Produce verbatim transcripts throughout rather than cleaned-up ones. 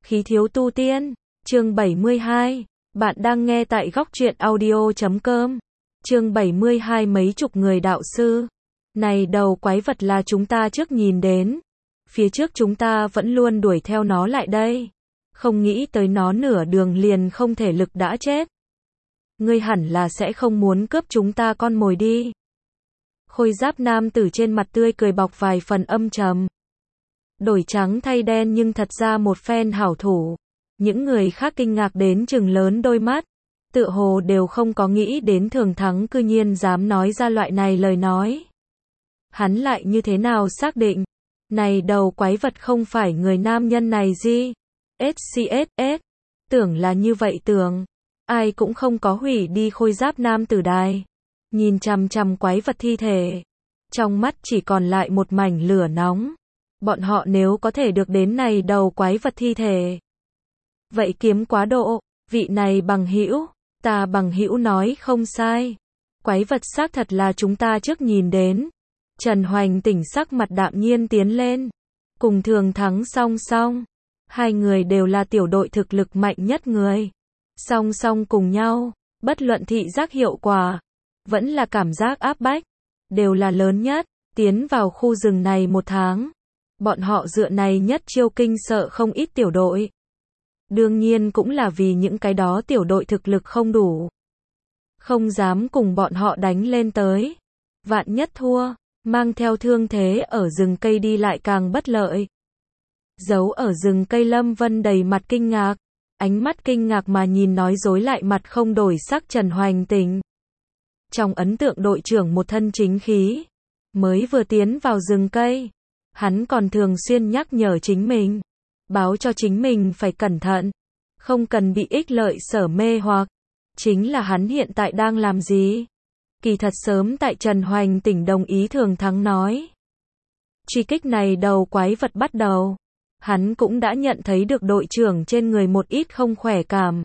Khí thiếu tu tiên, chương bảy mươi hai. Bạn đang nghe tại góc truyện audio chấm com. Chương bảy mươi hai. Mấy chục người đạo sư. Này đầu quái vật là chúng ta trước nhìn đến. Phía trước chúng ta vẫn luôn đuổi theo nó lại đây. Không nghĩ tới nó nửa đường liền không thể lực đã chết. Ngươi hẳn là sẽ không muốn cướp chúng ta con mồi đi. Khôi giáp nam tử trên mặt tươi cười bọc vài phần âm trầm. Đổi trắng thay đen nhưng thật ra một phen hảo thủ. Những người khác kinh ngạc đến trừng lớn đôi mắt. Tựa hồ đều không có nghĩ đến Thường Thắng cư nhiên dám nói ra loại này lời nói. Hắn lại như thế nào xác định? Này đầu quái vật không phải người nam nhân này gì? ét xê ét ét. Tưởng là như vậy tưởng. Ai cũng không có hủy đi khôi giáp nam tử đài. Nhìn chằm chằm quái vật thi thể. Trong mắt chỉ còn lại một mảnh lửa nóng. Bọn họ nếu có thể được đến này đầu quái vật thi thể. Vậy kiếm quá độ, vị này bằng hữu, ta bằng hữu nói không sai. Quái vật xác thật là chúng ta trước nhìn đến. Trần Hoành tỉnh sắc mặt đạm nhiên tiến lên. Cùng Thường Thắng song song. Hai người đều là tiểu đội thực lực mạnh nhất người. Song song cùng nhau, bất luận thị giác hiệu quả, vẫn là cảm giác áp bách, đều là lớn nhất. Tiến vào khu rừng này một tháng. Bọn họ dựa này nhất chiêu kinh sợ không ít tiểu đội. Đương nhiên cũng là vì những cái đó tiểu đội thực lực không đủ. Không dám cùng bọn họ đánh lên tới. Vạn nhất thua, mang theo thương thế ở rừng cây đi lại càng bất lợi. Giấu ở rừng cây Lâm Vân đầy mặt kinh ngạc. Ánh mắt kinh ngạc mà nhìn nói dối lại mặt không đổi sắc Trần Hoành Tỉnh. Trong ấn tượng đội trưởng một thân chính khí. Mới vừa tiến vào rừng cây. Hắn còn thường xuyên nhắc nhở chính mình. Báo cho chính mình phải cẩn thận. Không cần bị ích lợi sở mê hoặc. Chính là hắn hiện tại đang làm gì? Kỳ thật sớm tại Trần Hoành Tỉnh đồng ý Thường Thắng nói. Truy kích này đầu quái vật bắt đầu. Hắn cũng đã nhận thấy được đội trưởng trên người một ít không khỏe cảm.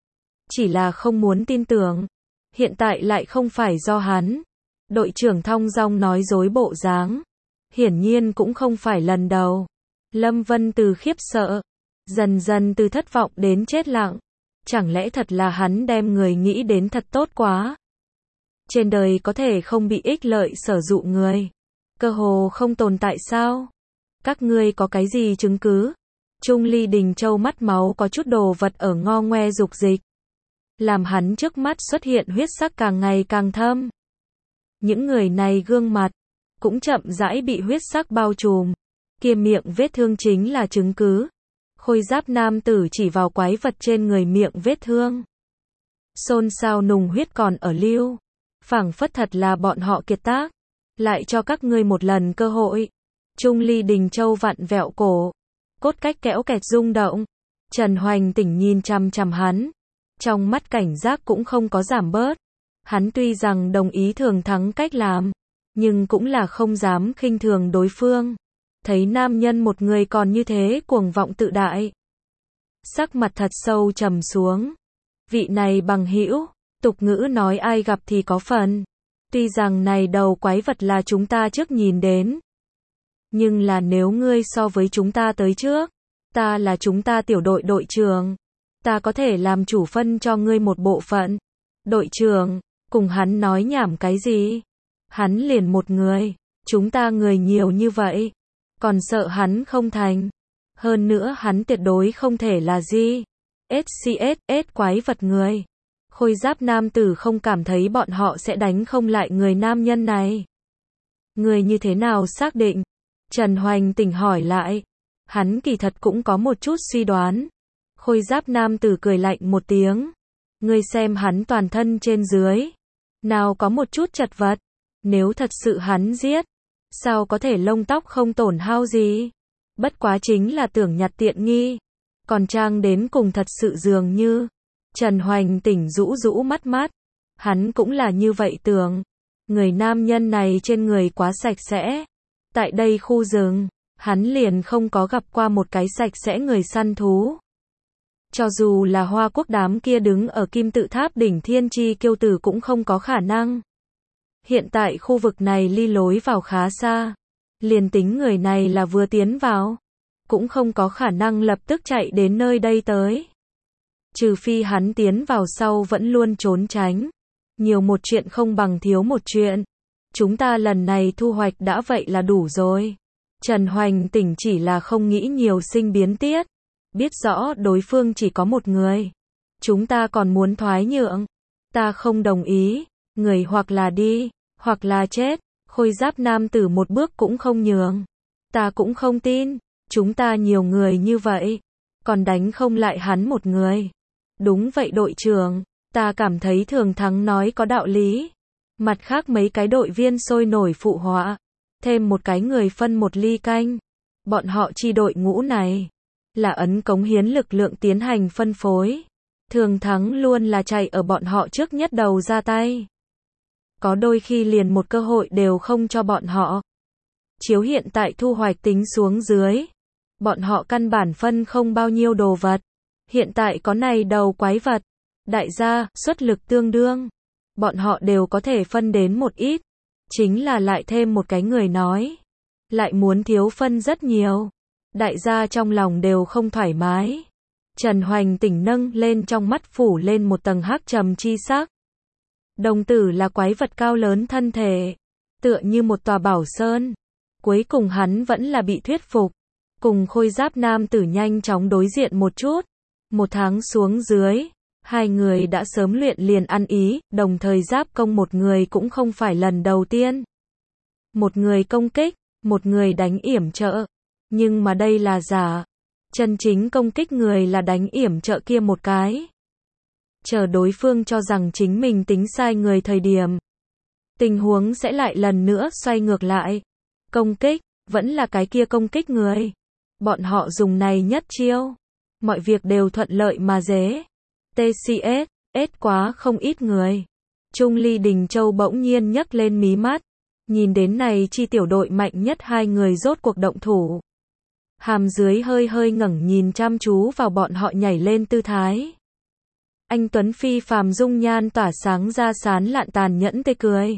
Chỉ là không muốn tin tưởng. Hiện tại lại không phải do hắn. Đội trưởng thong dong nói dối bộ dáng. Hiển nhiên cũng không phải lần đầu. Lâm Vân từ khiếp sợ, dần dần từ thất vọng đến chết lặng. Chẳng lẽ thật là hắn đem người nghĩ đến thật tốt quá? Trên đời có thể không bị ích lợi sở dụ người. Cơ hồ không tồn tại sao? Các ngươi có cái gì chứng cứ? Trung Ly Đình Châu mắt máu có chút đồ vật ở ngo ngoe dục dịch. Làm hắn trước mắt xuất hiện huyết sắc càng ngày càng thâm. Những người này gương mặt cũng chậm rãi bị huyết sắc bao trùm. Kia miệng vết thương chính là chứng cứ. Khôi giáp nam tử chỉ vào quái vật trên người miệng vết thương. Xôn xao nùng huyết còn ở lưu. Phảng phất thật là bọn họ kiệt tác. Lại cho các ngươi một lần cơ hội. Trung Ly Đình Châu vặn vẹo cổ. Cốt cách kẽo kẹt rung động. Trần Hoành Tỉnh nhìn chằm chằm hắn. Trong mắt cảnh giác cũng không có giảm bớt. Hắn tuy rằng đồng ý Thường Thắng cách làm. Nhưng cũng là không dám khinh thường đối phương. Thấy nam nhân một người còn như thế cuồng vọng tự đại. Sắc mặt thật sâu trầm xuống. Vị này bằng hữu, tục ngữ nói ai gặp thì có phần. Tuy rằng này đầu quái vật là chúng ta trước nhìn đến. Nhưng là nếu ngươi so với chúng ta tới trước. Ta là chúng ta tiểu đội đội trưởng. Ta có thể làm chủ phân cho ngươi một bộ phận. Đội trưởng, cùng hắn nói nhảm cái gì? Hắn liền một người. Chúng ta người nhiều như vậy. Còn sợ hắn không thành. Hơn nữa hắn tuyệt đối không thể là gì. ét xê ét ét quái vật người. Khôi giáp nam tử không cảm thấy bọn họ sẽ đánh không lại người nam nhân này. Người như thế nào xác định? Trần Hoành Tỉnh hỏi lại. Hắn kỳ thật cũng có một chút suy đoán. Khôi giáp nam tử cười lạnh một tiếng. Ngươi xem hắn toàn thân trên dưới. Nào có một chút chật vật. Nếu thật sự hắn giết. Sao có thể lông tóc không tổn hao gì? Bất quá chính là tưởng nhặt tiện nghi. Còn trang đến cùng thật sự dường như. Trần Hoành Tỉnh rũ rũ mắt mắt. Hắn cũng là như vậy tưởng. Người nam nhân này trên người quá sạch sẽ. Tại đây khu rừng, hắn liền không có gặp qua một cái sạch sẽ người săn thú. Cho dù là Hoa Quốc đám kia đứng ở kim tự tháp đỉnh thiên chi kiêu tử cũng không có khả năng. Hiện tại khu vực này ly lối vào khá xa. Liền tính người này là vừa tiến vào. cũng không có khả năng lập tức chạy đến nơi đây tới. Trừ phi hắn tiến vào sau vẫn luôn trốn tránh. Nhiều một chuyện không bằng thiếu một chuyện. Chúng ta lần này thu hoạch đã vậy là đủ rồi. Trần Hoành Tỉnh chỉ là không nghĩ nhiều sinh biến tiết. Biết rõ đối phương chỉ có một người. Chúng ta còn muốn thoái nhượng. Ta không đồng ý. Người hoặc là đi, hoặc là chết. Khôi giáp nam tử một bước cũng không nhường. Ta cũng không tin. Chúng ta nhiều người như vậy. Còn đánh không lại hắn một người. Đúng vậy đội trưởng. Ta cảm thấy Thường Thắng nói có đạo lý. Mặt khác mấy cái đội viên sôi nổi phụ họa. Thêm một cái người phân một ly canh. Bọn họ chi đội ngũ này. Là ấn cống hiến lực lượng tiến hành phân phối. Thường Thắng luôn là chạy ở bọn họ trước nhất đầu ra tay. Có đôi khi liền một cơ hội đều không cho bọn họ. Chiếu hiện tại thu hoạch tính xuống dưới. Bọn họ căn bản phân không bao nhiêu đồ vật. Hiện tại có này đầu quái vật. Đại gia, xuất lực tương đương. Bọn họ đều có thể phân đến một ít. Chính là lại thêm một cái người nói. Lại muốn thiếu phân rất nhiều. Đại gia trong lòng đều không thoải mái. Trần Hoành Tỉnh nâng lên trong mắt phủ lên một tầng hắc trầm chi sắc. Đồng tử là quái vật cao lớn thân thể. Tựa như một tòa bảo sơn. Cuối cùng hắn vẫn là bị thuyết phục. Cùng khôi giáp nam tử nhanh chóng đối diện một chút. Một tháng xuống dưới. Hai người đã sớm luyện liền ăn ý, đồng thời giáp công một người cũng không phải lần đầu tiên. Một người công kích, một người đánh yểm trợ. Nhưng mà đây là giả. Chân chính công kích người là đánh yểm trợ kia một cái. Chờ đối phương cho rằng chính mình tính sai người thời điểm. Tình huống sẽ lại lần nữa xoay ngược lại. Công kích, vẫn là cái kia công kích người. Bọn họ dùng này nhất chiêu. Mọi việc đều thuận lợi mà dễ. tê xê ét, ết quá không ít người. Trung Ly Đình Châu bỗng nhiên nhấc lên mí mắt. Nhìn đến này chi tiểu đội mạnh nhất hai người rốt cuộc động thủ. Hàm dưới hơi hơi ngẩng nhìn chăm chú vào bọn họ nhảy lên tư thái. Anh Tuấn phi phàm dung nhan tỏa sáng ra sán lạn tàn nhẫn tê cười.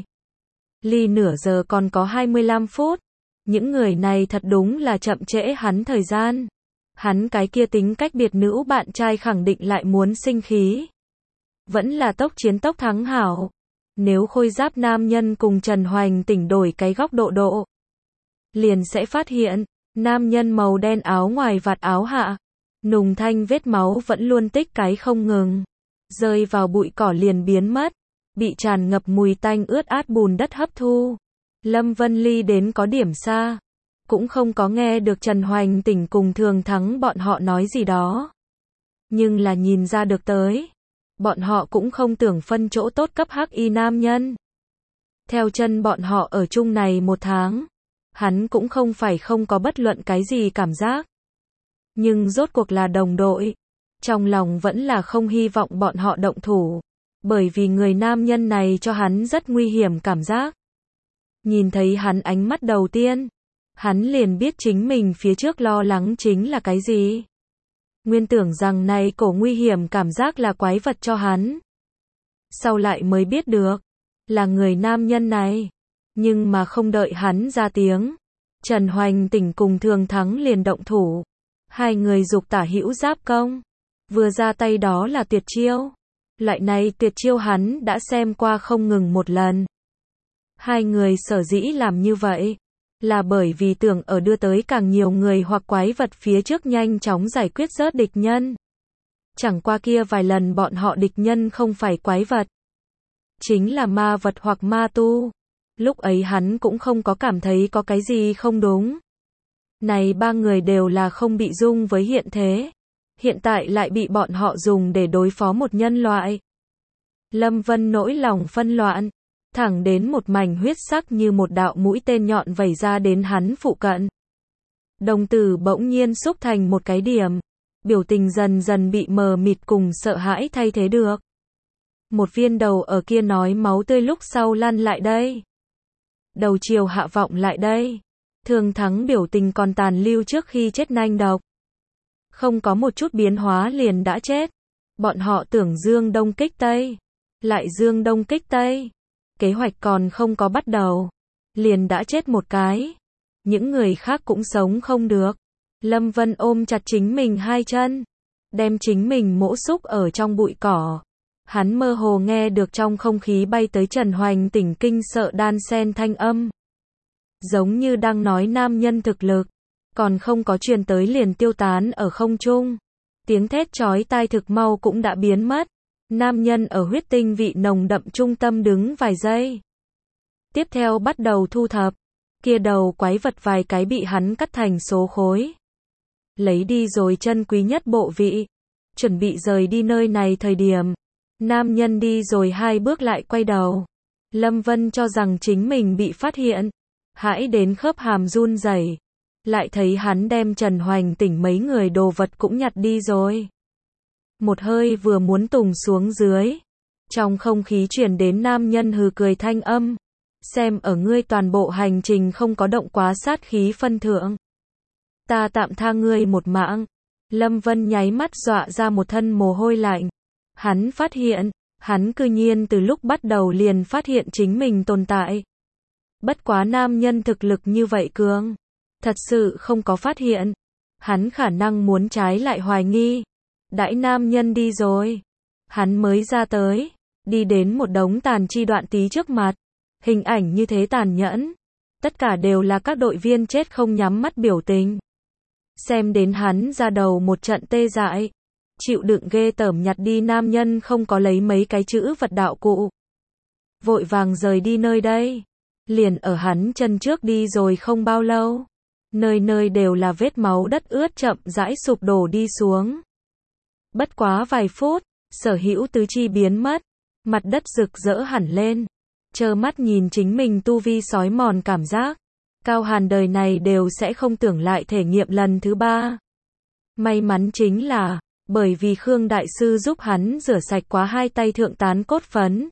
Ly nửa giờ còn có hai mươi lăm phút. Những người này thật đúng là chậm trễ hắn thời gian. Hắn cái kia tính cách biệt nữ bạn trai khẳng định lại muốn sinh khí. Vẫn là tốc chiến tốc thắng hảo. Nếu khôi giáp nam nhân cùng Trần Hoành Tỉnh đổi cái góc độ độ. Liền sẽ phát hiện, nam nhân màu đen áo ngoài vạt áo hạ. Nùng thanh vết máu vẫn luôn tích cái không ngừng. Rơi vào bụi cỏ liền biến mất. Bị tràn ngập mùi tanh ướt át bùn đất hấp thu. Lâm Vân Ly đến có điểm xa. Cũng không có nghe được Trần Hoành Tỉnh cùng Thường Thắng bọn họ nói gì đó. Nhưng là nhìn ra được tới. Bọn họ cũng không tưởng phân chỗ tốt cấp hắc y nam nhân. Theo chân bọn họ ở chung này một tháng. Hắn cũng không phải không có bất luận cái gì cảm giác. Nhưng rốt cuộc là đồng đội. Trong lòng vẫn là không hy vọng bọn họ động thủ. Bởi vì người nam nhân này cho hắn rất nguy hiểm cảm giác. Nhìn thấy hắn ánh mắt đầu tiên. Hắn liền biết chính mình phía trước lo lắng chính là cái gì. Nguyên tưởng rằng này cổ nguy hiểm cảm giác là quái vật cho hắn. Sau lại mới biết được. Là người nam nhân này. Nhưng mà không đợi hắn ra tiếng. Trần Hoành Tỉnh cùng Thường Thắng liền động thủ. Hai người dục tả hữu giáp công. Vừa ra tay đó là tuyệt chiêu. Loại này tuyệt chiêu hắn đã xem qua không ngừng một lần. Hai người sở dĩ làm như vậy. Là bởi vì tưởng ở đưa tới càng nhiều người hoặc quái vật phía trước nhanh chóng giải quyết rớt địch nhân. Chẳng qua kia vài lần bọn họ địch nhân không phải quái vật. Chính là ma vật hoặc ma tu. Lúc ấy hắn cũng không có cảm thấy có cái gì không đúng. Này ba người đều là không bị dung với hiện thế. Hiện tại lại bị bọn họ dùng để đối phó một nhân loại. Lâm Vân nỗi lòng phân loạn. Thẳng đến một mảnh huyết sắc như một đạo mũi tên nhọn vẩy ra đến hắn phụ cận. Đồng tử bỗng nhiên xúc thành một cái điểm. Biểu tình dần dần bị mờ mịt cùng sợ hãi thay thế được. Một viên đầu ở kia nói máu tươi lúc sau lăn lại đây. Đầu chiều hạ vọng lại đây. Thường Thắng biểu tình còn tàn lưu trước khi chết nanh độc. Không có một chút biến hóa liền đã chết. Bọn họ tưởng dương đông kích tây. Lại dương đông kích tây. Kế hoạch còn không có bắt đầu. Liền đã chết một cái. Những người khác cũng sống không được. Lâm Vân ôm chặt chính mình hai chân, đem chính mình mỗ xúc ở trong bụi cỏ. Hắn mơ hồ nghe được trong không khí bay tới Trần Hoành tỉnh kinh sợ đan sen thanh âm. Giống như đang nói nam nhân thực lực, còn không có truyền tới liền tiêu tán ở không trung. Tiếng thét chói tai thực mau cũng đã biến mất. Nam nhân ở huyết tinh vị nồng đậm trung tâm đứng vài giây. Tiếp theo bắt đầu thu thập. Kia đầu quái vật vài cái bị hắn cắt thành số khối. Lấy đi rồi chân quý nhất bộ vị. Chuẩn bị rời đi nơi này thời điểm. Nam nhân đi rồi hai bước lại quay đầu. Lâm Vân cho rằng chính mình bị phát hiện. Hãi đến khớp hàm run rẩy. Lại thấy hắn đem Trần Hoành tỉnh mấy người đồ vật cũng nhặt đi rồi. Một hơi vừa muốn tùng xuống dưới. Trong không khí truyền đến nam nhân hừ cười thanh âm. Xem ở ngươi toàn bộ hành trình không có động quá sát khí phân thượng. Ta tạm tha ngươi một mạng. Lâm Vân nháy mắt dọa ra một thân mồ hôi lạnh. Hắn phát hiện, hắn cư nhiên từ lúc bắt đầu liền phát hiện chính mình tồn tại. Bất quá nam nhân thực lực như vậy cường. Thật sự không có phát hiện. Hắn khả năng muốn trái lại hoài nghi. Đãi nam nhân đi rồi. Hắn mới ra tới. Đi đến một đống tàn chi đoạn tí trước mặt. Hình ảnh như thế tàn nhẫn. Tất cả đều là các đội viên chết không nhắm mắt biểu tình. Xem đến hắn ra đầu một trận tê dại. Chịu đựng ghê tởm nhặt đi nam nhân không có lấy mấy cái chữ vật đạo cụ. Vội vàng rời đi nơi đây. Liền ở hắn chân trước đi rồi không bao lâu. Nơi nơi đều là vết máu đất ướt chậm rãi sụp đổ đi xuống. Bất quá vài phút, sở hữu tứ chi biến mất. Mặt đất rực rỡ hẳn lên. Trơ mắt nhìn chính mình tu vi sói mòn cảm giác. Cao Hàn đời này đều sẽ không tưởng lại thể nghiệm lần thứ ba. May mắn chính là, bởi vì Khương Đại Sư giúp hắn rửa sạch quá hai tay thượng tán cốt phấn.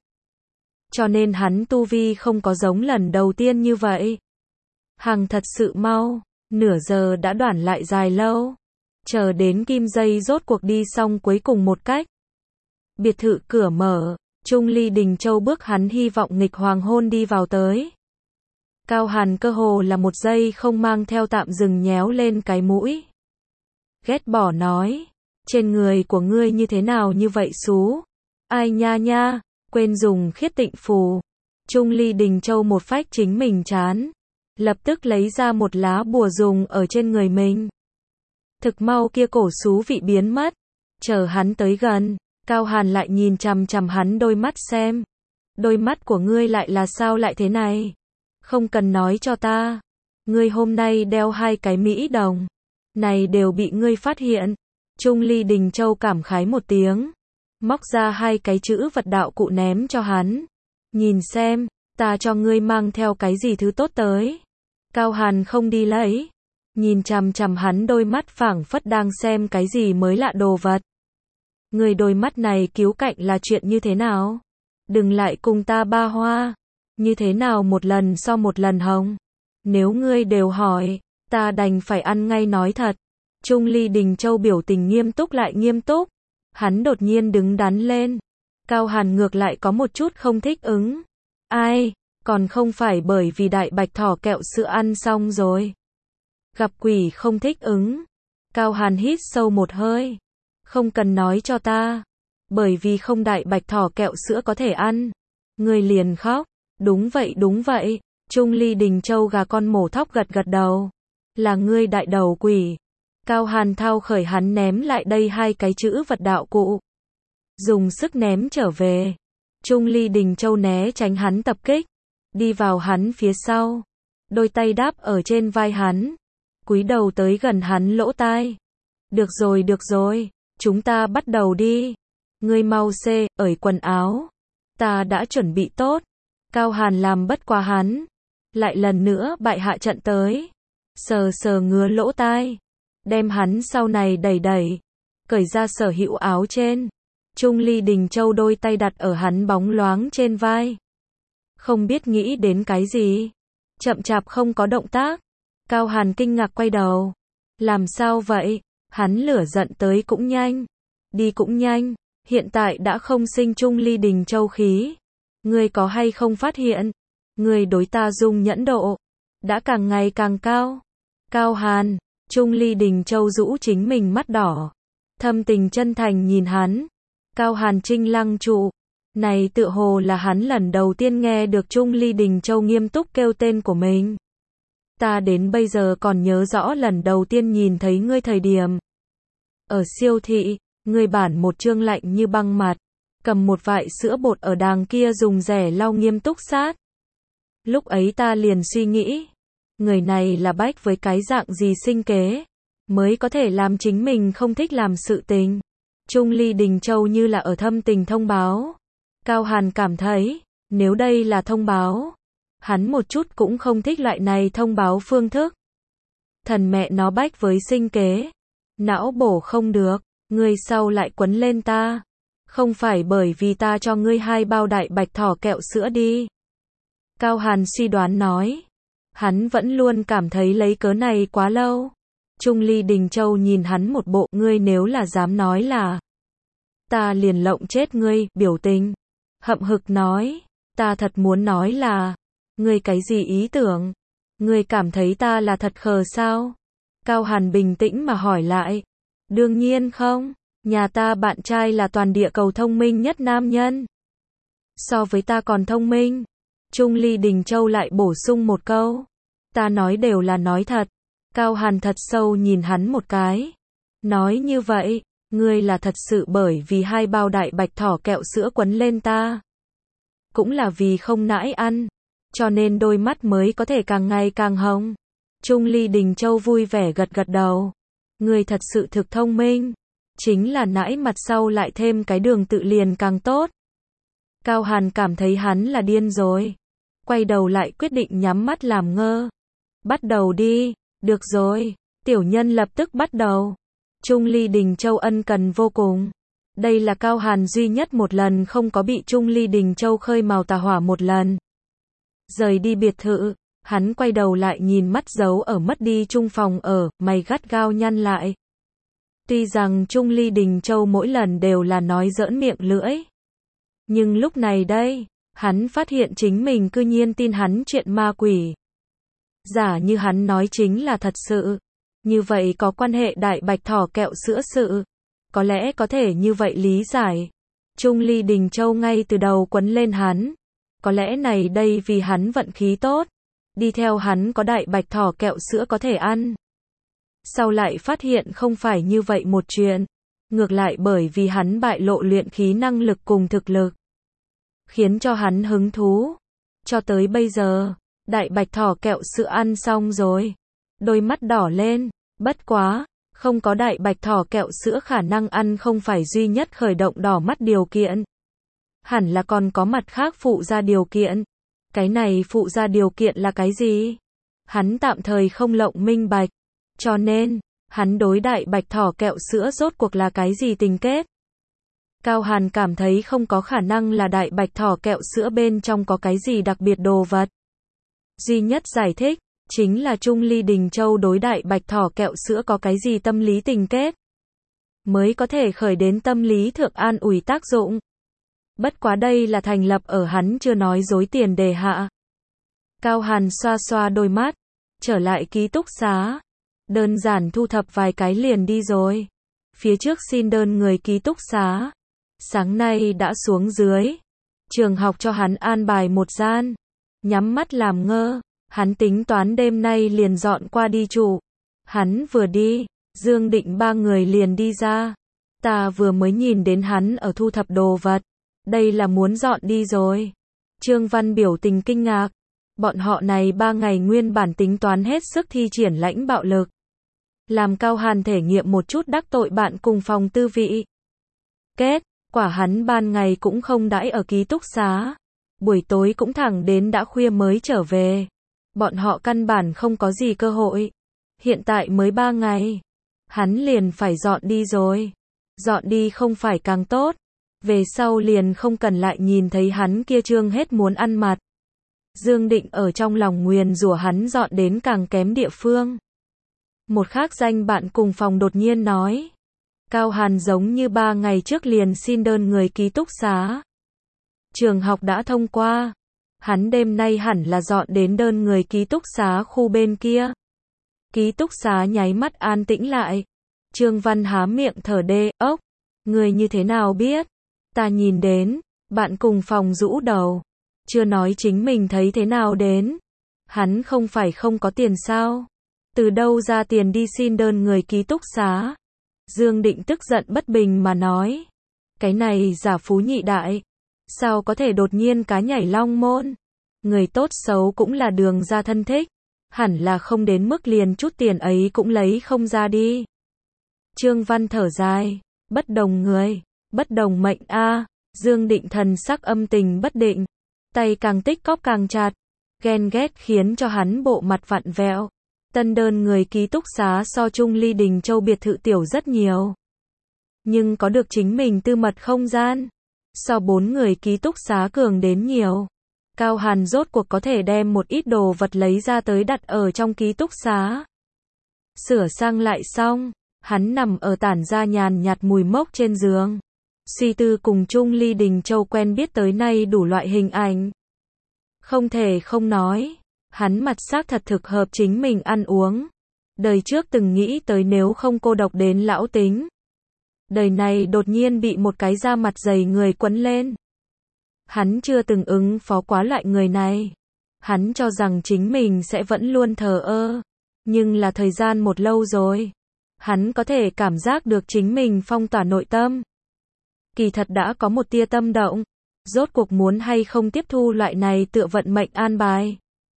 Cho nên hắn tu vi không có giống lần đầu tiên như vậy. Hàng thật sự mau, nửa giờ đã đoản lại dài lâu. Chờ đến kim dây rốt cuộc đi xong cuối cùng một cách. Biệt thự cửa mở, Trung Ly Đình Châu bước hắn hy vọng nghịch hoàng hôn đi vào tới. Cao Hàn cơ hồ là một giây không mang theo tạm dừng nhéo lên cái mũi. Ghét bỏ nói, trên người của ngươi như thế nào như vậy xú. Ai nha nha, quên dùng khiết tịnh phù. Trung Ly Đình Châu một phách chính mình chán. Lập tức lấy ra một lá bùa dùng ở trên người mình. Thực mau kia cổ xú vị biến mất. Chờ hắn tới gần, Cao Hàn lại nhìn chằm chằm hắn đôi mắt xem. Đôi mắt của ngươi lại là sao lại thế này? Không cần nói cho ta. Ngươi hôm nay đeo hai cái mỹ đồng. Này đều bị ngươi phát hiện. Trung Ly Đình Châu cảm khái một tiếng. Móc ra hai cái chữ vật đạo cụ ném cho hắn. Nhìn xem, ta cho ngươi mang theo cái gì thứ tốt tới. Cao Hàn không đi lấy. Nhìn chằm chằm hắn đôi mắt phảng phất đang xem cái gì mới lạ đồ vật. Người đôi mắt này cứu cạnh là chuyện như thế nào? Đừng lại cùng ta ba hoa. Như thế nào một lần so một lần hồng? Nếu ngươi đều hỏi, ta đành phải ăn ngay nói thật. Trung Ly Đình Châu biểu tình nghiêm túc lại nghiêm túc. Hắn đột nhiên đứng đắn lên. Cao Hàn ngược lại có một chút không thích ứng. Ai, còn không phải bởi vì đại bạch thỏ kẹo sữa ăn xong rồi. Gặp quỷ không thích ứng. Cao Hàn hít sâu một hơi. Không cần nói cho ta. Bởi vì không đại bạch thỏ kẹo sữa có thể ăn. Người liền khóc. Đúng vậy đúng vậy. Trung Ly Đình Châu gà con mổ thóc gật gật đầu. Là ngươi đại đầu quỷ. Cao Hàn thao khởi hắn ném lại đây hai cái chữ vật đạo cụ. Dùng sức ném trở về. Trung Ly Đình Châu né tránh hắn tập kích. Đi vào hắn phía sau. Đôi tay đáp ở trên vai hắn. Cúi đầu tới gần hắn lỗ tai. Được rồi được rồi. Chúng ta bắt đầu đi. Ngươi mau xê, ởi quần áo. Ta đã chuẩn bị tốt. Cao Hàn làm bất quá hắn. Lại lần nữa bại hạ trận tới. Sờ sờ ngứa lỗ tai. Đem hắn sau này đẩy đẩy. Cởi ra sở hữu áo trên. Trung Ly Đình Châu đôi tay đặt ở hắn bóng loáng trên vai. Không biết nghĩ đến cái gì. Chậm chạp không có động tác. Cao Hàn kinh ngạc quay đầu. Làm sao vậy? Hắn lửa giận tới cũng nhanh. Đi cũng nhanh. Hiện tại đã không sinh Trung Ly Đình Châu khí. Ngươi có hay không phát hiện? Ngươi đối ta dung nhẫn độ. Đã càng ngày càng cao. Cao Hàn. Trung Ly Đình Châu rũ chính mình mắt đỏ. Thâm tình chân thành nhìn hắn. Cao Hàn Trinh lăng trụ. Này tựa hồ là hắn lần đầu tiên nghe được Trung Ly Đình Châu nghiêm túc kêu tên của mình. Ta đến bây giờ còn nhớ rõ lần đầu tiên nhìn thấy ngươi thời điểm. Ở siêu thị, ngươi bản một trương lạnh như băng mặt. Cầm một vại sữa bột ở đàng kia dùng rẻ lau nghiêm túc sát. Lúc ấy ta liền suy nghĩ. Người này là bách với cái dạng gì sinh kế. Mới có thể làm chính mình không thích làm sự tình. Trung Ly Đình Châu như là ở thâm tình thông báo. Cao Hàn cảm thấy, nếu đây là thông báo, hắn một chút cũng không thích loại này thông báo phương thức. Thần mẹ nó bách với sinh kế. Não bổ không được, ngươi sau lại quấn lên ta. Không phải bởi vì ta cho ngươi hai bao đại bạch thỏ kẹo sữa đi. Cao Hàn suy đoán nói. Hắn vẫn luôn cảm thấy lấy cớ này quá lâu. Trung Ly Đình Châu nhìn hắn một bộ, ngươi nếu là dám nói là ta liền lộng chết ngươi, biểu tình hậm hực nói, ta thật muốn nói là, ngươi cái gì ý tưởng? Ngươi cảm thấy ta là thật khờ sao? Cao Hàn bình tĩnh mà hỏi lại. Đương nhiên không, nhà ta bạn trai là toàn địa cầu thông minh nhất nam nhân. So với ta còn thông minh. Trung Ly Đình Châu lại bổ sung một câu. Ta nói đều là nói thật. Cao Hàn thật sâu nhìn hắn một cái. Nói như vậy, ngươi là thật sự bởi vì hai bao đại bạch thỏ kẹo sữa quấn lên ta. Cũng là vì không nãi ăn. Cho nên đôi mắt mới có thể càng ngày càng hồng. Trung Ly Đình Châu vui vẻ gật gật đầu. Ngươi thật sự thực thông minh. Chính là nãi mặt sau lại thêm cái đường tự liền càng tốt. Cao Hàn cảm thấy hắn là điên rồi. Quay đầu lại quyết định nhắm mắt làm ngơ. Bắt đầu đi. Được rồi. Tiểu nhân lập tức bắt đầu. Trung Ly Đình Châu ân cần vô cùng. Đây là Cao Hàn duy nhất một lần không có bị Trung Ly Đình Châu khơi mào tà hỏa một lần. Rời đi biệt thự, hắn quay đầu lại nhìn mắt dấu ở mất đi chung phòng ở, mày gắt gao nhăn lại. Tuy rằng Trung Ly Đình Châu mỗi lần đều là nói giỡn miệng lưỡi. Nhưng lúc này đây, hắn phát hiện chính mình cư nhiên tin hắn chuyện ma quỷ. Giả như hắn nói chính là thật sự. Như vậy có quan hệ đại bạch thỏ kẹo sữa sự. Có lẽ có thể như vậy lý giải. Trung Ly Đình Châu ngay từ đầu quấn lên hắn. Có lẽ này đây vì hắn vận khí tốt. Đi theo hắn có đại bạch thỏ kẹo sữa có thể ăn. Sau lại phát hiện không phải như vậy một chuyện. Ngược lại bởi vì hắn bại lộ luyện khí năng lực cùng thực lực. Khiến cho hắn hứng thú. Cho tới bây giờ, đại bạch thỏ kẹo sữa ăn xong rồi. Đôi mắt đỏ lên, bất quá, không có đại bạch thỏ kẹo sữa khả năng ăn không phải duy nhất khởi động đỏ mắt điều kiện. Hẳn là còn có mặt khác phụ ra điều kiện. Cái này phụ ra điều kiện là cái gì? Hắn tạm thời không lộng minh bạch. Cho nên, hắn đối đại bạch thỏ kẹo sữa rốt cuộc là cái gì tình kết? Cao Hàn cảm thấy không có khả năng là đại bạch thỏ kẹo sữa bên trong có cái gì đặc biệt đồ vật. Duy nhất giải thích, chính là Trung Ly Đình Châu đối đại bạch thỏ kẹo sữa có cái gì tâm lý tình kết. Mới có thể khởi đến tâm lý thượng an ủi tác dụng. Bất quá đây là thành lập ở hắn chưa nói dối tiền đề hạ. Cao Hàn xoa xoa đôi mắt, trở lại ký túc xá. Đơn giản thu thập vài cái liền đi rồi. Phía trước xin đơn người ký túc xá. Sáng nay đã xuống dưới. Trường học cho hắn an bài một gian. Nhắm mắt làm ngơ. Hắn tính toán đêm nay liền dọn qua đi trụ. Hắn vừa đi, Dương Định ba người liền đi ra. Ta vừa mới nhìn đến hắn ở thu thập đồ vật. Đây là muốn dọn đi rồi. Trương Văn biểu tình kinh ngạc. Bọn họ này ba ngày nguyên bản tính toán hết sức thi triển lãnh bạo lực. Làm Cao Hàn thể nghiệm một chút đắc tội bạn cùng phòng tư vị. Kết, quả hắn ban ngày cũng không đãi ở ký túc xá. Buổi tối cũng thẳng đến đã khuya mới trở về. Bọn họ căn bản không có gì cơ hội. Hiện tại mới ba ngày. Hắn liền phải dọn đi rồi. Dọn đi không phải càng tốt. Về sau liền không cần lại nhìn thấy hắn kia trương hết muốn ăn mặt. Dương Định ở trong lòng nguyền rủa hắn dọn đến càng kém địa phương. Một khác danh bạn cùng phòng đột nhiên nói. Cao Hàn giống như ba ngày trước liền xin đơn người ký túc xá. Trường học đã thông qua. Hắn đêm nay hẳn là dọn đến đơn người ký túc xá khu bên kia. Ký túc xá nháy mắt an tĩnh lại. Trương Văn há miệng thở đê, ốc. Người như thế nào biết? Ta nhìn đến, bạn cùng phòng rũ đầu. Chưa nói chính mình thấy thế nào đến. Hắn không phải không có tiền sao? Từ đâu ra tiền đi xin đơn người ký túc xá? Dương Định tức giận bất bình mà nói. Cái này giả phú nhị đại. Sao có thể đột nhiên cá nhảy long môn? Người tốt xấu cũng là đường ra thân thích. Hẳn là không đến mức liền chút tiền ấy cũng lấy không ra đi. Trương Văn thở dài. Bất đồng người, bất đồng mệnh a. Dương Định thần sắc âm tình bất định. Tay càng tích cóp càng chặt. Ghen ghét khiến cho hắn bộ mặt vặn vẹo. Tân đơn người ký túc xá so chung Ly Đình Châu biệt thự tiểu rất nhiều. Nhưng có được chính mình tư mật không gian. So bốn người ký túc xá cường đến nhiều. Cao Hàn rốt cuộc có thể đem một ít đồ vật lấy ra tới đặt ở trong ký túc xá. Sửa sang lại xong, hắn nằm ở tản ra nhàn nhạt mùi mốc trên giường. Suy tư cùng chung Ly Đình Châu quen biết tới nay đủ loại hình ảnh. Không thể không nói, hắn mặt xác thật thực hợp chính mình ăn uống. Đời trước từng nghĩ tới nếu không cô độc đến lão tính. Đời này đột nhiên bị một cái da mặt dày người quấn lên. Hắn chưa từng ứng phó quá loại người này. Hắn cho rằng chính mình sẽ vẫn luôn thờ ơ. Nhưng là thời gian một lâu rồi. Hắn có thể cảm giác được chính mình phong tỏa nội tâm. Kỳ thật đã có một tia tâm động. Rốt cuộc muốn hay không tiếp thu loại này tựa vận mệnh an bài.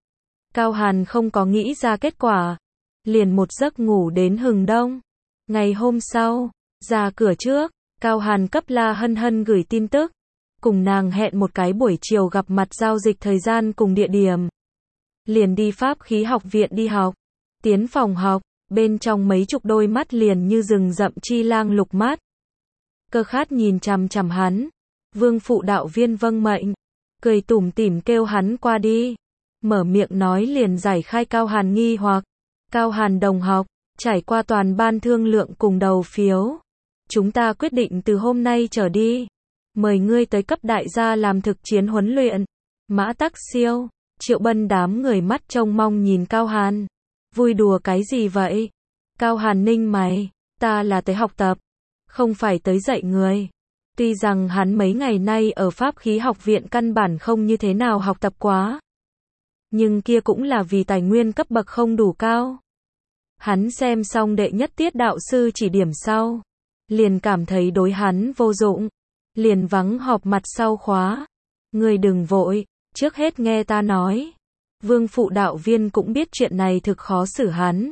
Cao Hàn không có nghĩ ra kết quả. Liền một giấc ngủ đến hừng đông. Ngày hôm sau, ra cửa trước, Cao Hàn cấp La Hân Hân gửi tin tức. Cùng nàng hẹn một cái buổi chiều gặp mặt giao dịch thời gian cùng địa điểm. Liền đi Pháp Khí học viện đi học. Tiến phòng học, bên trong mấy chục đôi mắt liền như rừng rậm chi lang lục mắt. Cơ khát nhìn chằm chằm hắn. Vương phụ đạo viên vâng mệnh. Cười tủm tỉm kêu hắn qua đi. Mở miệng nói liền giải khai Cao Hàn nghi hoặc. Cao Hàn đồng học, trải qua toàn ban thương lượng cùng đầu phiếu. Chúng ta quyết định từ hôm nay trở đi. Mời ngươi tới cấp đại gia làm thực chiến huấn luyện. Mã Tắc Siêu, Triệu Bân đám người mắt trông mong nhìn Cao Hàn. Vui đùa cái gì vậy? Cao Hàn ninh mày, ta là tới học tập, không phải tới dạy người. Tuy rằng hắn mấy ngày nay ở Pháp Khí học viện căn bản không như thế nào học tập quá. Nhưng kia cũng là vì tài nguyên cấp bậc không đủ cao. Hắn xem xong đệ nhất tiết đạo sư chỉ điểm sau. Liền cảm thấy đối hắn vô dụng. Liền vắng họp mặt sau khóa. Ngươi đừng vội, trước hết nghe ta nói. Vương phụ đạo viên cũng biết chuyện này thực khó xử hắn.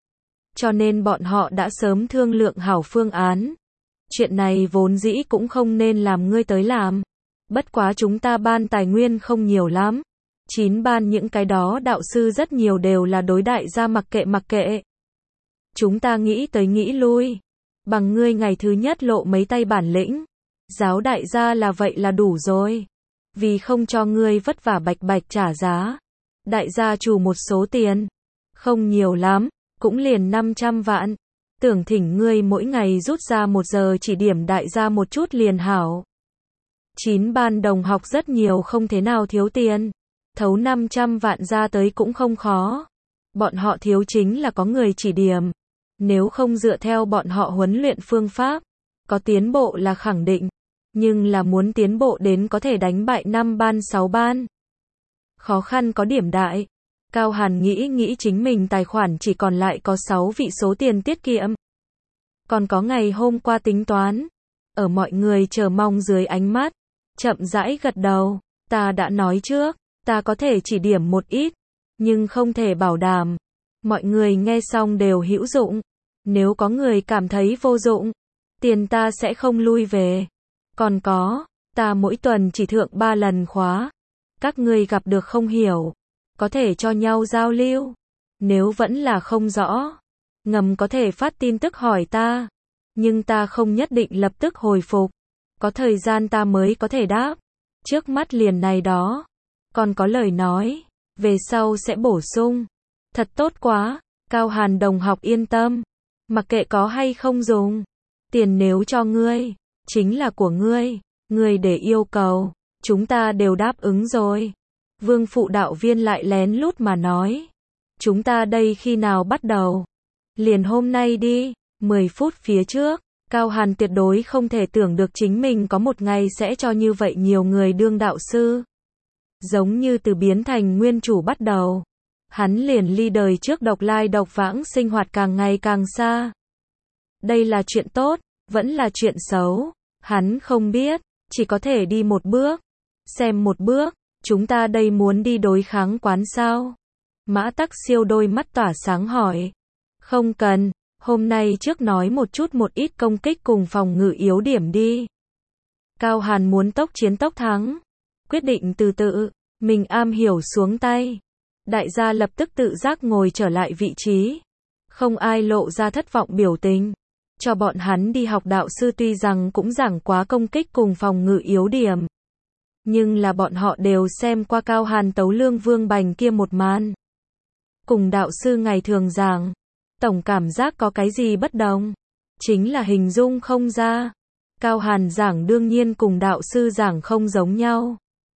Cho nên bọn họ đã sớm thương lượng hảo phương án. Chuyện này vốn dĩ cũng không nên làm ngươi tới làm. Bất quá chúng ta ban tài nguyên không nhiều lắm. Chín ban những cái đó đạo sư rất nhiều đều là đối đại gia mặc kệ mặc kệ. Chúng ta nghĩ tới nghĩ lui. Bằng ngươi ngày thứ nhất lộ mấy tay bản lĩnh. Giáo đại gia là vậy là đủ rồi. Vì không cho ngươi vất vả bạch bạch trả giá. Đại gia trù một số tiền. Không nhiều lắm, cũng liền năm trăm vạn. Tưởng thỉnh ngươi mỗi ngày rút ra một giờ chỉ điểm đại gia một chút liền hảo. Chín ban đồng học rất nhiều không thế nào thiếu tiền. Thấu năm trăm vạn ra tới cũng không khó. Bọn họ thiếu chính là có người chỉ điểm. Nếu không dựa theo bọn họ huấn luyện phương pháp, có tiến bộ là khẳng định. Nhưng là muốn tiến bộ đến có thể đánh bại năm ban sáu ban. Khó khăn có điểm đại. Cao Hàn nghĩ nghĩ chính mình tài khoản chỉ còn lại có sáu vị số tiền tiết kiệm. Còn có ngày hôm qua tính toán. Ở mọi người chờ mong dưới ánh mắt. Chậm rãi gật đầu. Ta đã nói trước. Ta có thể chỉ điểm một ít. Nhưng không thể bảo đảm. Mọi người nghe xong đều hữu dụng. Nếu có người cảm thấy vô dụng. Tiền ta sẽ không lui về. Còn có. Ta mỗi tuần chỉ thượng ba lần khóa. Các ngươi gặp được không hiểu. Có thể cho nhau giao lưu. Nếu vẫn là không rõ. Ngầm có thể phát tin tức hỏi ta. Nhưng ta không nhất định lập tức hồi phục. Có thời gian ta mới có thể đáp. Trước mắt liền này đó. Còn có lời nói. Về sau sẽ bổ sung. Thật tốt quá. Cao Hàn đồng học yên tâm. Mặc kệ có hay không dùng. Tiền nếu cho ngươi. Chính là của ngươi. Ngươi để yêu cầu. Chúng ta đều đáp ứng rồi. Vương phụ đạo viên lại lén lút mà nói. Chúng ta đây khi nào bắt đầu? Liền hôm nay đi, mười phút phía trước. Cao Hàn tuyệt đối không thể tưởng được chính mình có một ngày sẽ cho như vậy nhiều người đương đạo sư. Giống như từ biến thành nguyên chủ bắt đầu. Hắn liền ly đời trước độc lai độc vãng sinh hoạt càng ngày càng xa. Đây là chuyện tốt, vẫn là chuyện xấu. Hắn không biết, chỉ có thể đi một bước. Xem một bước, chúng ta đây muốn đi đối kháng quán sao? Mã Tắc Siêu đôi mắt tỏa sáng hỏi. Không cần, hôm nay trước nói một chút một ít công kích cùng phòng ngự yếu điểm đi. Cao Hàn muốn tốc chiến tốc thắng. Quyết định từ tự, mình am hiểu xuống tay. Đại gia lập tức tự giác ngồi trở lại vị trí. Không ai lộ ra thất vọng biểu tình. Cho bọn hắn đi học đạo sư tuy rằng cũng giảng quá công kích cùng phòng ngự yếu điểm. Nhưng là bọn họ đều xem qua Cao Hàn tấu Lương Vương Bành kia một màn. Cùng đạo sư ngày thường giảng, tổng cảm giác có cái gì bất đồng. Chính là hình dung không ra. Cao Hàn giảng đương nhiên cùng đạo sư giảng không giống nhau.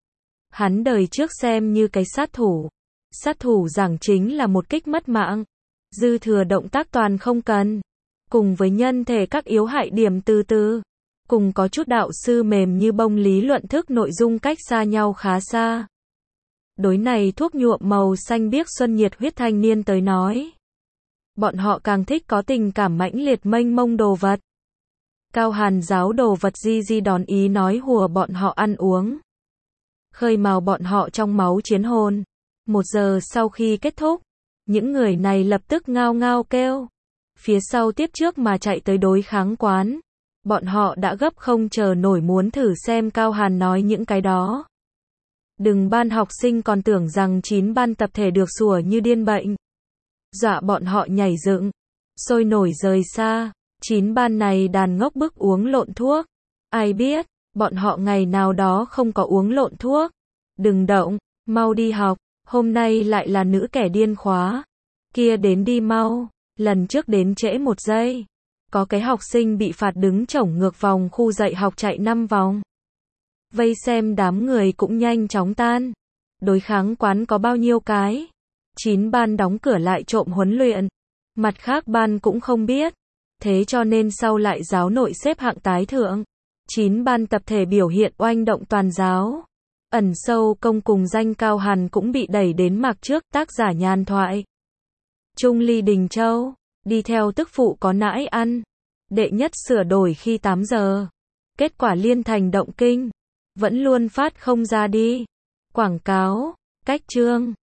Hắn đời trước xem như cái sát thủ. Sát thủ giảng chính là một kích mất mạng. Dư thừa động tác toàn không cần. Cùng với nhân thể các yếu hại điểm từ từ. Cùng có chút đạo sư mềm như bông lý luận thức nội dung cách xa nhau khá xa. Đối này thuốc nhuộm màu xanh biếc xuân nhiệt huyết thanh niên tới nói. Bọn họ càng thích có tình cảm mãnh liệt mênh mông đồ vật. Cao Hàn giáo đồ vật di di đón ý nói hùa bọn họ ăn uống. Khơi mào bọn họ trong máu chiến hồn. Một giờ sau khi kết thúc, những người này lập tức ngao ngao kêu. Phía sau tiếp trước mà chạy tới đối kháng quán. Bọn họ đã gấp không chờ nổi muốn thử xem Cao Hàn nói những cái đó. Đừng ban học sinh còn tưởng rằng chín ban tập thể được sủa như điên bệnh. Dọa bọn họ nhảy dựng, sôi nổi rời xa. Chín ban này đàn ngốc bức uống lộn thuốc. Ai biết, bọn họ ngày nào đó không có uống lộn thuốc. Đừng động, mau đi học, hôm nay lại là nữ kẻ điên khóa. Kia đến đi mau, lần trước đến trễ một giây. Có cái học sinh bị phạt đứng chổng ngược vòng khu dạy học chạy năm vòng. Vây xem đám người cũng nhanh chóng tan. Đối kháng quán có bao nhiêu cái? Chín ban đóng cửa lại trộm huấn luyện. Mặt khác ban cũng không biết. Thế cho nên sau lại giáo nội xếp hạng tái thượng. Chín ban tập thể biểu hiện oanh động toàn giáo. Ẩn sâu công cùng danh Cao Hàn cũng bị đẩy đến mạc trước. Tác giả nhàn thoại. Trung Ly Đình Châu. Đi theo tức phụ có nãi ăn. Đệ nhất sửa đổi khi tám giờ. Kết quả liên thành động kinh. Vẫn luôn phát không ra đi. Quảng cáo. Cách chương.